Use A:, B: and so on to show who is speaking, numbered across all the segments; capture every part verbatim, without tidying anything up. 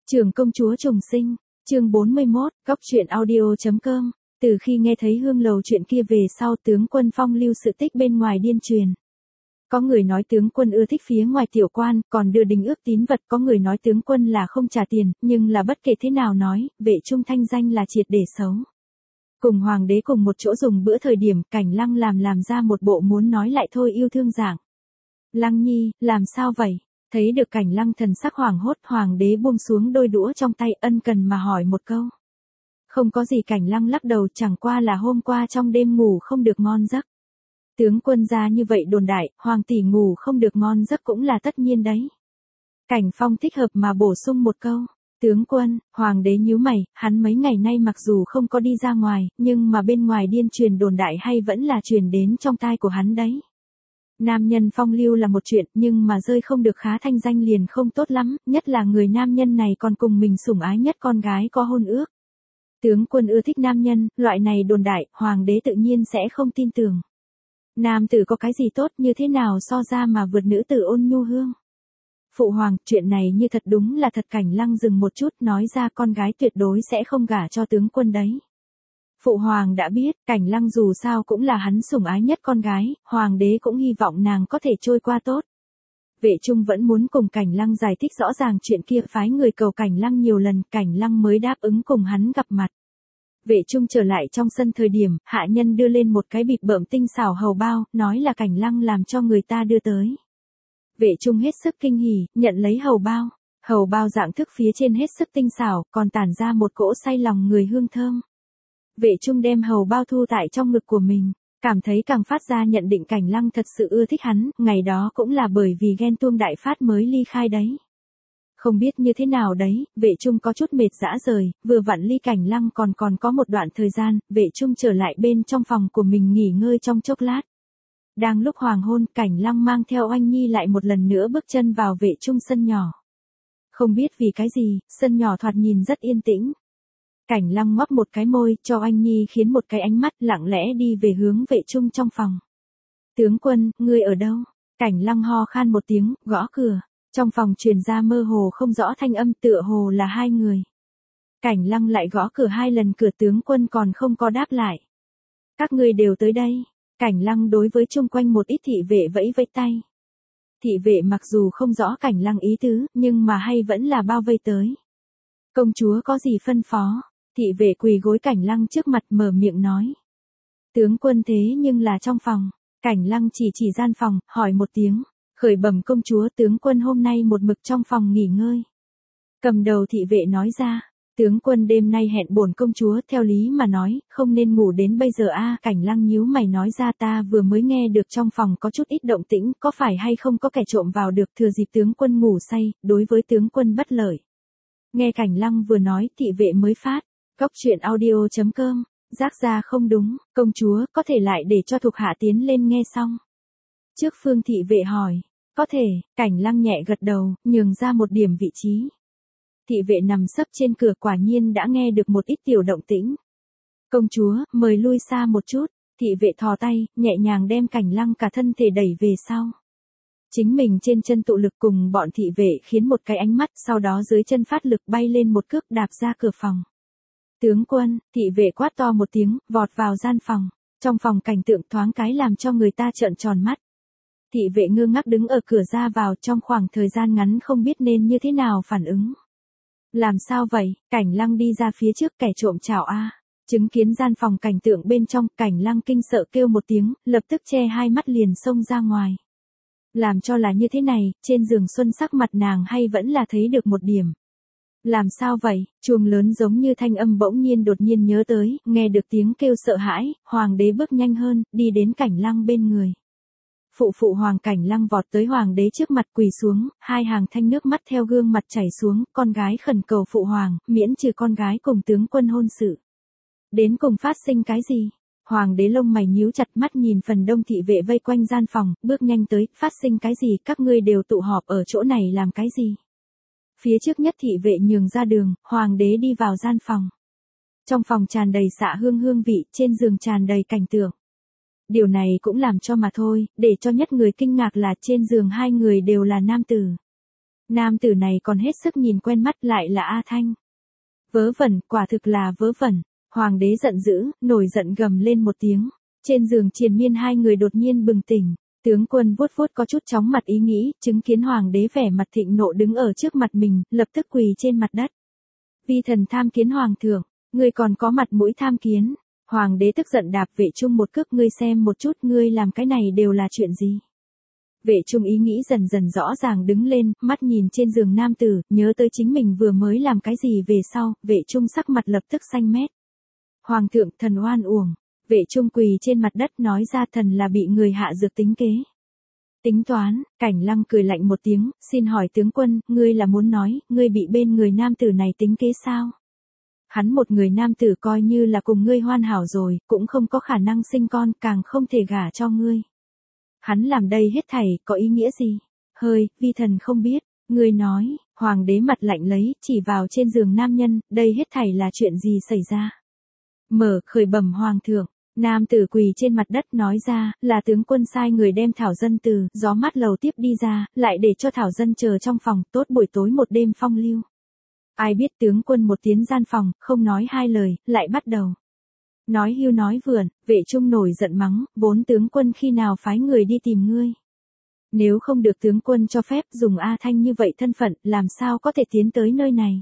A: Trưởng công chúa trùng sinh, chương bốn mươi mốt, góc truyện audio.com. Từ khi nghe thấy Hương Lầu chuyện kia về sau, tướng quân phong lưu sự tích bên ngoài điên truyền. Có người nói tướng quân ưa thích phía ngoài tiểu quan, còn đưa đình ước tín vật, có người nói tướng quân là không trả tiền, nhưng là bất kể thế nào nói, Vệ Trung thanh danh là triệt để xấu. Cùng hoàng đế cùng một chỗ dùng bữa thời điểm, Cảnh Lăng làm làm ra một bộ muốn nói lại thôi yêu thương dạng. Lăng nhi, làm sao vậy? Thấy được Cảnh Lăng thần sắc hoảng hốt, hoàng đế buông xuống đôi đũa trong tay, ân cần mà hỏi một câu. Không có gì, Cảnh Lăng lắc đầu, chẳng qua là hôm qua trong đêm ngủ không được ngon giấc. Tướng quân ra như vậy đồn đại, hoàng tỷ ngủ không được ngon giấc cũng là tất nhiên đấy. Cảnh Phong thích hợp mà bổ sung một câu. Tướng quân, hoàng đế nhíu mày, hắn mấy ngày nay mặc dù không có đi ra ngoài, nhưng mà bên ngoài điên truyền đồn đại hay vẫn là truyền đến trong tai của hắn đấy. Nam nhân phong lưu là một chuyện, nhưng mà rơi không được khá thanh danh liền không tốt lắm, nhất là người nam nhân này còn cùng mình sủng ái nhất con gái có hôn ước. Tướng quân ưa thích nam nhân, loại này đồn đại, hoàng đế tự nhiên sẽ không tin tưởng. Nam tử có cái gì tốt như thế nào so ra mà vượt nữ tử ôn nhu hương. Phụ hoàng, chuyện này như thật đúng là thật. Cảnh Lăng dừng một chút, nói ra con gái tuyệt đối sẽ không gả cho tướng quân đấy. Phụ hoàng đã biết, Cảnh Lăng dù sao cũng là hắn sủng ái nhất con gái, hoàng đế cũng hy vọng nàng có thể trôi qua tốt. Vệ Trung vẫn muốn cùng Cảnh Lăng giải thích rõ ràng chuyện kia, phái người cầu Cảnh Lăng nhiều lần, Cảnh Lăng mới đáp ứng cùng hắn gặp mặt. Vệ Trung trở lại trong sân thời điểm, hạ nhân đưa lên một cái bịp bợm tinh xảo hầu bao, nói là Cảnh Lăng làm cho người ta đưa tới. Vệ Trung hết sức kinh hỉ, nhận lấy hầu bao. Hầu bao dạng thức phía trên hết sức tinh xảo, còn tản ra một cỗ say lòng người hương thơm. Vệ Trung đem hầu bao thu tại trong ngực của mình, cảm thấy càng phát ra nhận định Cảnh Lăng thật sự ưa thích hắn, ngày đó cũng là bởi vì ghen tuông đại phát mới ly khai đấy. Không biết như thế nào đấy, Vệ Trung có chút mệt dã rời, vừa vặn ly Cảnh Lăng còn còn có một đoạn thời gian, Vệ Trung trở lại bên trong phòng của mình nghỉ ngơi trong chốc lát. Đang lúc hoàng hôn, Cảnh Lăng mang theo Oanh Nhi lại một lần nữa bước chân vào Vệ Trung sân nhỏ. Không biết vì cái gì, sân nhỏ thoạt nhìn rất yên tĩnh. Cảnh Lăng ngoắc một cái môi, cho Oanh Nhi khiến một cái ánh mắt, lặng lẽ đi về hướng Vệ Trung trong phòng. Tướng quân, ngươi ở đâu? Cảnh Lăng ho khan một tiếng, gõ cửa. Trong phòng truyền ra mơ hồ không rõ thanh âm, tựa hồ là hai người. Cảnh Lăng lại gõ cửa hai lần, cửa tướng quân còn không có đáp lại. Các ngươi đều tới đây. Cảnh Lăng đối với chung quanh một ít thị vệ vẫy vẫy tay. Thị vệ mặc dù không rõ Cảnh Lăng ý tứ, nhưng mà hay vẫn là bao vây tới. Công chúa có gì phân phó? Thị vệ quỳ gối Cảnh Lăng trước mặt mở miệng nói. Tướng quân thế nhưng là trong phòng. Cảnh Lăng chỉ chỉ gian phòng, hỏi một tiếng. Khởi bẩm công chúa, tướng quân hôm nay một mực trong phòng nghỉ ngơi. Cầm đầu thị vệ nói ra. Tướng quân đêm nay hẹn bổn công chúa, theo lý mà nói, không nên ngủ đến bây giờ a. Cảnh Lăng nhíu mày nói ra, ta vừa mới nghe được trong phòng có chút ít động tĩnh, có phải hay không có kẻ trộm vào được, thừa dịp tướng quân ngủ say, đối với tướng quân bất lợi. Nghe Cảnh Lăng vừa nói, thị vệ mới phát. Góc truyện audio.com, giác ra không đúng, công chúa có thể lại để cho thuộc hạ tiến lên nghe xong. Trước phương thị vệ hỏi, có thể, Cảnh Lăng nhẹ gật đầu, nhường ra một điểm vị trí. Thị vệ nằm sấp trên cửa quả nhiên đã nghe được một ít tiểu động tĩnh. Công chúa, mời lui xa một chút, thị vệ thò tay, nhẹ nhàng đem Cảnh Lăng cả thân thể đẩy về sau. Chính mình trên chân tụ lực cùng bọn thị vệ khiến một cái ánh mắt, sau đó dưới chân phát lực bay lên một cước đạp ra cửa phòng. Tướng quân, thị vệ quát to một tiếng, vọt vào gian phòng. Trong phòng cảnh tượng thoáng cái làm cho người ta trợn tròn mắt. Thị vệ ngơ ngác đứng ở cửa ra vào, trong khoảng thời gian ngắn không biết nên như thế nào phản ứng. Làm sao vậy? Cảnh Lăng đi ra phía trước, kẻ trộm chào a. Chứng kiến gian phòng cảnh tượng bên trong, Cảnh Lăng kinh sợ kêu một tiếng, lập tức che hai mắt liền xông ra ngoài. Làm cho là như thế này, trên giường Xuân sắc mặt nàng hay vẫn là thấy được một điểm. Làm sao vậy? Chuông lớn giống như thanh âm bỗng nhiên đột nhiên nhớ tới, nghe được tiếng kêu sợ hãi, hoàng đế bước nhanh hơn, đi đến Cảnh Lăng bên người. Phụ phụ hoàng. Cảnh Lăng vọt tới hoàng đế trước mặt quỳ xuống, hai hàng thanh nước mắt theo gương mặt chảy xuống, con gái khẩn cầu phụ hoàng, miễn trừ con gái cùng tướng quân hôn sự. Đến cùng phát sinh cái gì? Hoàng đế lông mày nhíu chặt, mắt nhìn phần đông thị vệ vây quanh gian phòng, bước nhanh tới, phát sinh cái gì, các ngươi đều tụ họp ở chỗ này làm cái gì? Phía trước nhất thị vệ nhường ra đường, hoàng đế đi vào gian phòng. Trong phòng tràn đầy xạ hương hương vị, trên giường tràn đầy cảnh tượng. Điều này cũng làm cho mà thôi, để cho nhất người kinh ngạc là trên giường hai người đều là nam tử. Nam tử này còn hết sức nhìn quen mắt, lại là A Thanh. Vớ vẩn, quả thực là vớ vẩn. Hoàng đế giận dữ, nổi giận gầm lên một tiếng. Trên giường triền miên hai người đột nhiên bừng tỉnh. Tướng quân vuốt vuốt có chút chóng mặt ý nghĩ, chứng kiến hoàng đế vẻ mặt thịnh nộ đứng ở trước mặt mình, lập tức quỳ trên mặt đất. Vi thần tham kiến hoàng thượng, ngươi còn có mặt mũi tham kiến. Hoàng đế tức giận đạp Vệ Trung một cước, ngươi xem một chút ngươi làm cái này đều là chuyện gì. Vệ Trung ý nghĩ dần dần rõ ràng đứng lên, mắt nhìn trên giường nam tử, nhớ tới chính mình vừa mới làm cái gì về sau, Vệ Trung sắc mặt lập tức xanh mét. Hoàng thượng, thần oan uổng. Vệ Trung quỳ trên mặt đất nói ra, thần là bị người hạ dược tính kế. Tính toán. Cảnh Lăng cười lạnh một tiếng, xin hỏi tướng quân, ngươi là muốn nói, ngươi bị bên người nam tử này tính kế sao? Hắn một người nam tử coi như là cùng ngươi hoàn hảo rồi, cũng không có khả năng sinh con, càng không thể gả cho ngươi. Hắn làm đây hết thảy, có ý nghĩa gì? Hơi, vi thần không biết. Ngươi nói, hoàng đế mặt lạnh lấy, chỉ vào trên giường nam nhân, đây hết thảy là chuyện gì xảy ra? Mở, khởi bẩm hoàng thượng. Nam tử quỳ trên mặt đất nói ra, là tướng quân sai người đem Thảo Dân từ gió mát lầu tiếp đi ra, lại để cho Thảo Dân chờ trong phòng, tốt buổi tối một đêm phong lưu. Ai biết tướng quân một tiến gian phòng, không nói hai lời, lại bắt đầu. Nói hưu nói vượn, Vệ Trung nổi giận mắng, vốn tướng quân khi nào phái người đi tìm ngươi. Nếu không được tướng quân cho phép dùng A Thanh như vậy thân phận, làm sao có thể tiến tới nơi này.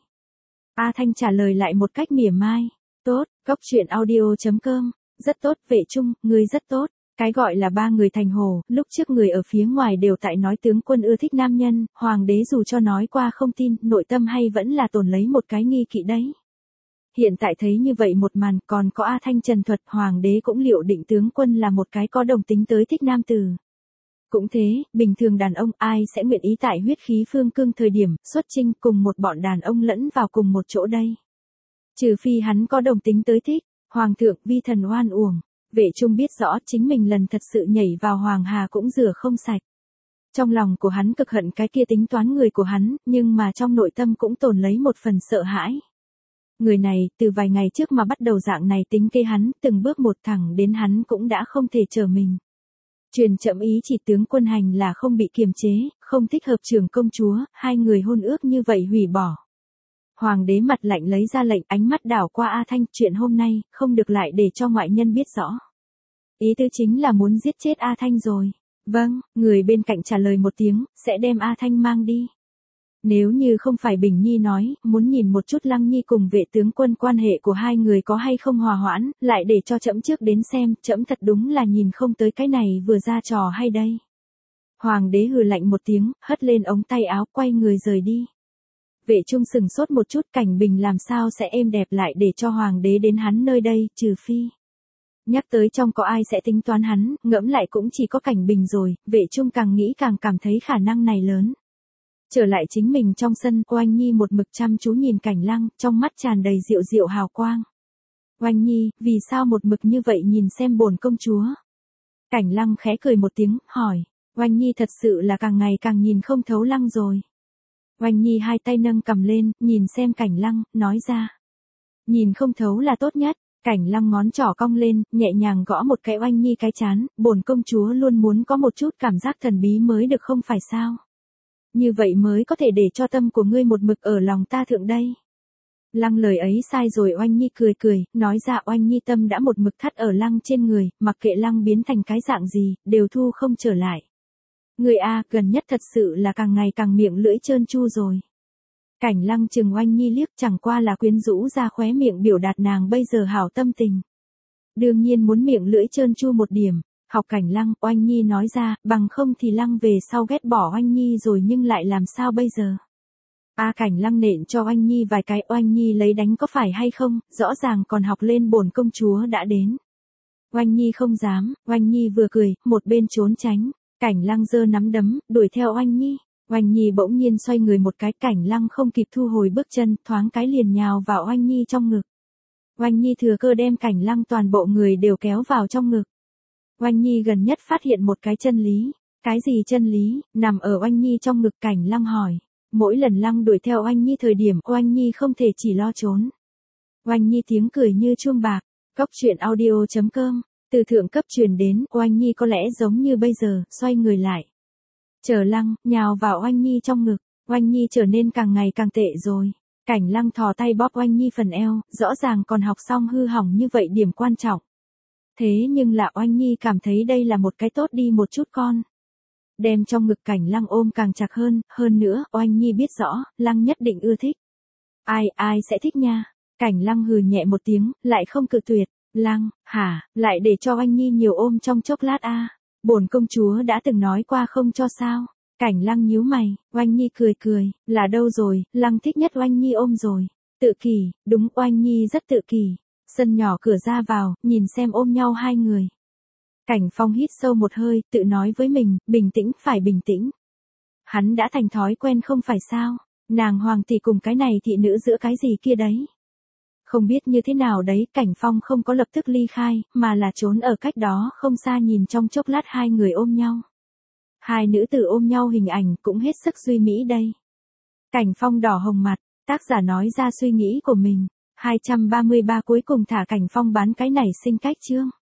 A: A Thanh trả lời lại một cách mỉa mai, tốt, góc truyện audio chấm com. Rất tốt, Vệ Trung, ngươi rất tốt. Cái gọi là ba người thành hồ, lúc trước người ở phía ngoài đều tại nói tướng quân ưa thích nam nhân, hoàng đế dù cho nói qua không tin, nội tâm hay vẫn là tồn lấy một cái nghi kỵ đấy. Hiện tại thấy như vậy một màn, còn có A Thanh trần thuật, hoàng đế cũng liệu định tướng quân là một cái có đồng tính tới thích nam tử. Cũng thế, bình thường đàn ông ai sẽ nguyện ý tại huyết khí phương cương thời điểm, xuất chinh cùng một bọn đàn ông lẫn vào cùng một chỗ đây. Trừ phi hắn có đồng tính tới thích. Hoàng thượng, vi thần oan uổng. Vệ Trung biết rõ chính mình lần thật sự nhảy vào hoàng hà cũng rửa không sạch. Trong lòng của hắn cực hận cái kia tính toán người của hắn, nhưng mà trong nội tâm cũng tồn lấy một phần sợ hãi. Người này, từ vài ngày trước mà bắt đầu dạng này tính kế hắn, từng bước một thẳng đến hắn cũng đã không thể chờ mình. Truyền chậm ý chỉ tướng quân hành là không bị kiềm chế, không thích hợp trưởng công chúa, hai người hôn ước như vậy hủy bỏ. Hoàng đế mặt lạnh lấy ra lệnh, ánh mắt đảo qua A Thanh, chuyện hôm nay, không được lại để cho ngoại nhân biết rõ. Ý tư chính là muốn giết chết A Thanh rồi. Vâng, người bên cạnh trả lời một tiếng, sẽ đem A Thanh mang đi. Nếu như không phải Bình Nhi nói, muốn nhìn một chút Lăng Nhi cùng Vệ tướng quân quan hệ của hai người có hay không hòa hoãn, lại để cho trẫm trước đến xem, trẫm thật đúng là nhìn không tới cái này vừa ra trò hay đây. Hoàng đế hừ lạnh một tiếng, hất lên ống tay áo, quay người rời đi. Vệ Trung sừng sốt một chút, Cảnh Bình làm sao sẽ êm đẹp lại để cho hoàng đế đến hắn nơi đây, trừ phi. Nhắc tới trong có ai sẽ tính toán hắn, ngẫm lại cũng chỉ có Cảnh Bình rồi, Vệ Trung càng nghĩ càng cảm thấy khả năng này lớn. Trở lại chính mình trong sân, Oanh Nhi một mực chăm chú nhìn Cảnh Lăng, trong mắt tràn đầy diệu diệu hào quang. Oanh Nhi, vì sao một mực như vậy nhìn xem bổn công chúa? Cảnh Lăng khẽ cười một tiếng, hỏi. Oanh Nhi thật sự là càng ngày càng nhìn không thấu Lăng rồi. Oanh Nhi hai tay nâng cầm lên, nhìn xem Cảnh Lăng, nói ra. Nhìn không thấu là tốt nhất. Cảnh Lăng ngón trỏ cong lên, nhẹ nhàng gõ một cái Oanh Nhi cái chán, bổn công chúa luôn muốn có một chút cảm giác thần bí mới được không phải sao? Như vậy mới có thể để cho tâm của ngươi một mực ở lòng ta thượng đây. Lăng lời ấy sai rồi. Oanh Nhi cười cười, nói ra Oanh Nhi tâm đã một mực thắt ở Lăng trên người, mặc kệ Lăng biến thành cái dạng gì, đều thu không trở lại. Người A, gần nhất thật sự là càng ngày càng miệng lưỡi trơn chu rồi. Cảnh Lăng chừng Oanh Nhi liếc, chẳng qua là quyến rũ ra khóe miệng biểu đạt nàng bây giờ hảo tâm tình. Đương nhiên muốn miệng lưỡi trơn chu một điểm. Học Cảnh Lăng, Oanh Nhi nói ra, bằng không thì Lăng về sau ghét bỏ Oanh Nhi rồi nhưng lại làm sao bây giờ? A Cảnh Lăng nện cho Oanh Nhi vài cái, Oanh Nhi lấy đánh có phải hay không, rõ ràng còn học lên bổn công chúa đã đến. Oanh Nhi không dám, Oanh Nhi vừa cười, một bên trốn tránh. Cảnh Lăng giơ nắm đấm, đuổi theo Oanh Nhi. Oanh Nhi bỗng nhiên xoay người một cái, Cảnh Lăng không kịp thu hồi bước chân, thoáng cái liền nhào vào Oanh Nhi trong ngực. Oanh Nhi thừa cơ đem Cảnh Lăng toàn bộ người đều kéo vào trong ngực. Oanh Nhi gần nhất phát hiện một cái chân lý. Cái gì chân lý? Nằm ở Oanh Nhi trong ngực. Cảnh Lăng hỏi. Mỗi lần Lăng đuổi theo Oanh Nhi thời điểm, Oanh Nhi không thể chỉ lo trốn. Oanh Nhi tiếng cười như chuông bạc. Góc truyện audio chấm com. Từ thượng cấp truyền đến, Oanh Nhi có lẽ giống như bây giờ, xoay người lại. Chờ Lăng, nhào vào Oanh Nhi trong ngực. Oanh Nhi trở nên càng ngày càng tệ rồi. Cảnh Lăng thò tay bóp Oanh Nhi phần eo, rõ ràng còn học xong hư hỏng như vậy điểm quan trọng. Thế nhưng là Oanh Nhi cảm thấy đây là một cái tốt đi một chút con. Đem trong ngực Cảnh Lăng ôm càng chặt hơn, hơn nữa, Oanh Nhi biết rõ, Lăng nhất định ưa thích. Ai, ai sẽ thích nha. Cảnh Lăng hừ nhẹ một tiếng, lại không cự tuyệt. Lăng, hả, lại để cho Oanh Nhi nhiều ôm trong chốc lát a à. Bổn công chúa đã từng nói qua không cho sao. Cảnh Lăng nhíu mày, Oanh Nhi cười cười, là đâu rồi, Lăng thích nhất Oanh Nhi ôm rồi. Tự kỷ, đúng, Oanh Nhi rất tự kỷ. Sân nhỏ cửa ra vào, nhìn xem ôm nhau hai người. Cảnh Phong hít sâu một hơi, tự nói với mình, bình tĩnh, phải bình tĩnh. Hắn đã thành thói quen không phải sao, nàng hoàng tỷ cùng cái này thị nữ giữa cái gì kia đấy. Không biết như thế nào đấy, Cảnh Phong không có lập tức ly khai, mà là trốn ở cách đó không xa nhìn trong chốc lát hai người ôm nhau. Hai nữ tử ôm nhau hình ảnh cũng hết sức duy mỹ đây. Cảnh Phong đỏ hồng mặt, tác giả nói ra suy nghĩ của mình. hai trăm ba mươi ba cuối cùng thả Cảnh Phong bán cái này sinh cách chương.